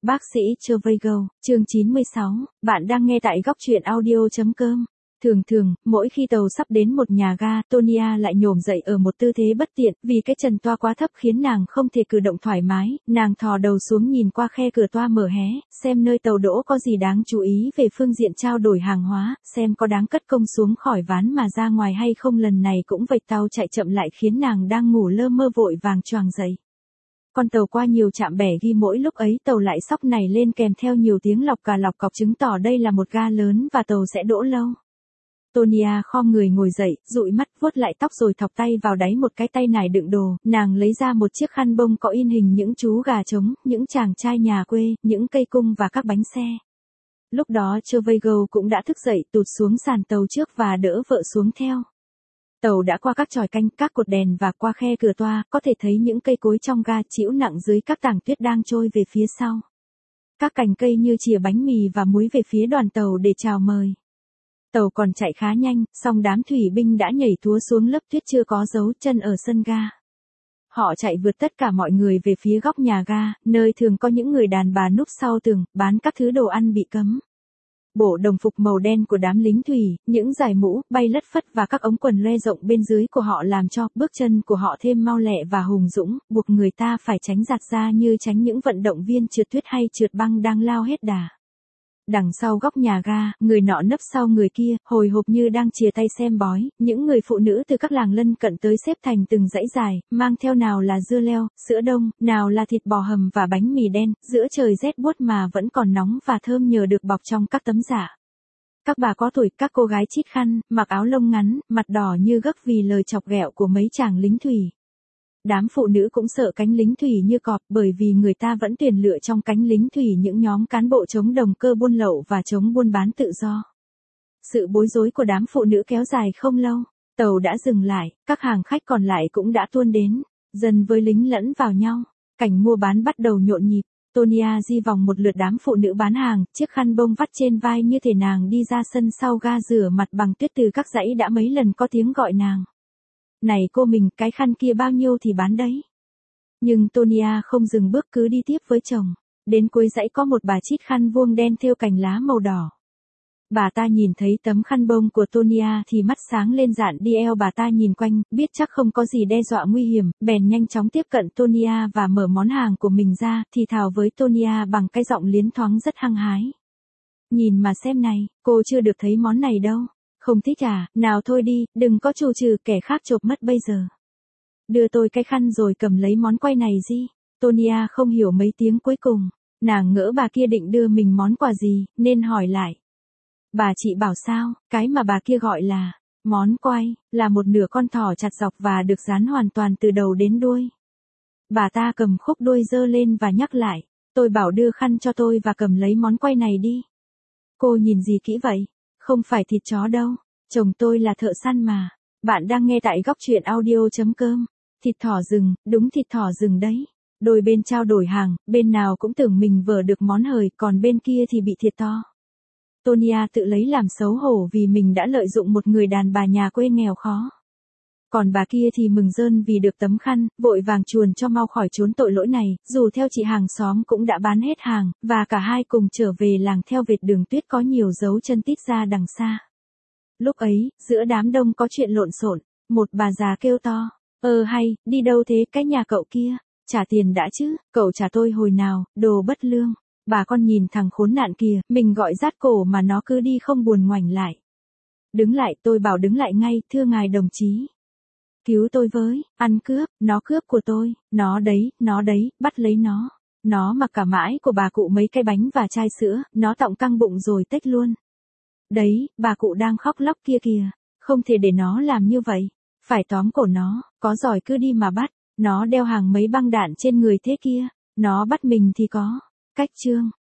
Bác sĩ Trevigo, chương 96, bạn đang nghe tại góc truyện audio.com. Thường, mỗi khi tàu sắp đến một nhà ga, Tonya lại nhổm dậy ở một tư thế bất tiện, vì cái trần toa quá thấp khiến nàng không thể cử động thoải mái, nàng thò đầu xuống nhìn qua khe cửa toa mở hé, xem nơi tàu đỗ có gì đáng chú ý về phương diện trao đổi hàng hóa, xem có đáng cất công xuống khỏi ván mà ra ngoài hay không. Lần này cũng vạch tàu chạy chậm lại khiến nàng đang ngủ lơ mơ vội vàng choàng dậy. Con tàu qua nhiều trạm bẻ ghi, mỗi lúc ấy tàu lại sóc này lên kèm theo nhiều tiếng lọc cà lọc cọc, chứng tỏ đây là một ga lớn và tàu sẽ đỗ lâu. Tonya khom người ngồi dậy, dụi mắt, vuốt lại tóc rồi thọc tay vào đáy một cái tay nải đựng đồ, nàng lấy ra một chiếc khăn bông có in hình những chú gà trống, những chàng trai nhà quê, những cây cung và các bánh xe. Lúc đó Trevigo cũng đã thức dậy, tụt xuống sàn tàu trước và đỡ vợ xuống theo. Tàu đã qua các chòi canh, các cột đèn và qua khe cửa toa, có thể thấy những cây cối trong ga chĩu nặng dưới các tảng tuyết đang trôi về phía sau. Các cành cây như chìa bánh mì và muối về phía đoàn tàu để chào mời. Tàu còn chạy khá nhanh, song đám thủy binh đã nhảy túa xuống lớp tuyết chưa có dấu chân ở sân ga. Họ chạy vượt tất cả mọi người về phía góc nhà ga, nơi thường có những người đàn bà núp sau tường, bán các thứ đồ ăn bị cấm. Bộ đồng phục màu đen của đám lính thủy, những dải mũ, bay lất phất và các ống quần loe rộng bên dưới của họ làm cho bước chân của họ thêm mau lẹ và hùng dũng, buộc người ta phải tránh giạt ra như tránh những vận động viên trượt tuyết hay trượt băng đang lao hết đà. Đằng sau góc nhà ga, người nọ nấp sau người kia, hồi hộp như đang chìa tay xem bói, những người phụ nữ từ các làng lân cận tới xếp thành từng dãy dài, mang theo nào là dưa leo, sữa đông, nào là thịt bò hầm và bánh mì đen, giữa trời rét buốt mà vẫn còn nóng và thơm nhờ được bọc trong các tấm dạ. Các bà có tuổi, các cô gái chít khăn, mặc áo lông ngắn, mặt đỏ như gấc vì lời chọc ghẹo của mấy chàng lính thủy. Đám phụ nữ cũng sợ cánh lính thủy như cọp, bởi vì người ta vẫn tuyển lựa trong cánh lính thủy những nhóm cán bộ chống đồng cơ buôn lậu và chống buôn bán tự do. Sự bối rối của đám phụ nữ kéo dài không lâu, tàu đã dừng lại, các hàng khách còn lại cũng đã tuôn đến, dần với lính lẫn vào nhau, cảnh mua bán bắt đầu nhộn nhịp. Tonya di vòng một lượt đám phụ nữ bán hàng, chiếc khăn bông vắt trên vai như thể nàng đi ra sân sau ga rửa mặt bằng tuyết. Từ các dãy đã mấy lần có tiếng gọi nàng. Này cô mình, cái khăn kia bao nhiêu thì bán đấy. Nhưng Tonya không dừng bước, cứ đi tiếp với chồng. Đến cuối dãy có một bà chít khăn vuông đen thêu cành lá màu đỏ. Bà ta nhìn thấy tấm khăn bông của Tonya thì mắt sáng lên, dạn đi eo. Bà ta nhìn quanh, biết chắc không có gì đe dọa nguy hiểm, bèn nhanh chóng tiếp cận Tonya và mở món hàng của mình ra, thì thào với Tonya bằng cái giọng liến thoáng rất hăng hái. Nhìn mà xem này, cô chưa được thấy món này đâu. Không thích à, nào thôi đi, đừng có chù trừ, kẻ khác chộp mất bây giờ. Đưa tôi cái khăn rồi cầm lấy món quay này gì. Tonya không hiểu mấy tiếng cuối cùng, nàng ngỡ bà kia định đưa mình món quà gì, nên hỏi lại. Bà chị bảo sao, cái mà bà kia gọi là món quay, là một nửa con thỏ chặt dọc và được dán hoàn toàn từ đầu đến đuôi. Bà ta cầm khúc đuôi giơ lên và nhắc lại, tôi bảo đưa khăn cho tôi và cầm lấy món quay này đi. Cô nhìn gì kỹ vậy? Không phải thịt chó đâu, chồng tôi là thợ săn mà. Bạn đang nghe tại góc truyện audio.com. Thịt thỏ rừng, đúng thịt thỏ rừng đấy. Đôi bên trao đổi hàng, bên nào cũng tưởng mình vờ được món hời, còn bên kia thì bị thiệt to. Tonya tự lấy làm xấu hổ vì mình đã lợi dụng một người đàn bà nhà quê nghèo khó. Còn bà kia thì mừng rơn vì được tấm khăn, vội vàng chuồn cho mau khỏi trốn tội lỗi này, dù theo chị hàng xóm cũng đã bán hết hàng, và cả hai cùng trở về làng theo vệt đường tuyết có nhiều dấu chân tít ra đằng xa. Lúc ấy, giữa đám đông có chuyện lộn xộn, một bà già kêu to, hay, đi đâu thế, cái nhà cậu kia, trả tiền đã chứ, cậu trả tôi hồi nào, đồ bất lương. Bà con nhìn thằng khốn nạn kia, mình gọi rát cổ mà nó cứ đi không buồn ngoảnh lại. Đứng lại, tôi bảo đứng lại ngay, thưa ngài đồng chí. Cứu tôi với, ăn cướp, nó cướp của tôi, nó đấy, bắt lấy nó. Nó mặc cả mãi của bà cụ mấy cái bánh và chai sữa, nó tọng căng bụng rồi tếch luôn. Đấy, bà cụ đang khóc lóc kia kìa, không thể để nó làm như vậy, phải tóm cổ nó, có giỏi cứ đi mà bắt, nó đeo hàng mấy băng đạn trên người thế kia, nó bắt mình thì có cách chương.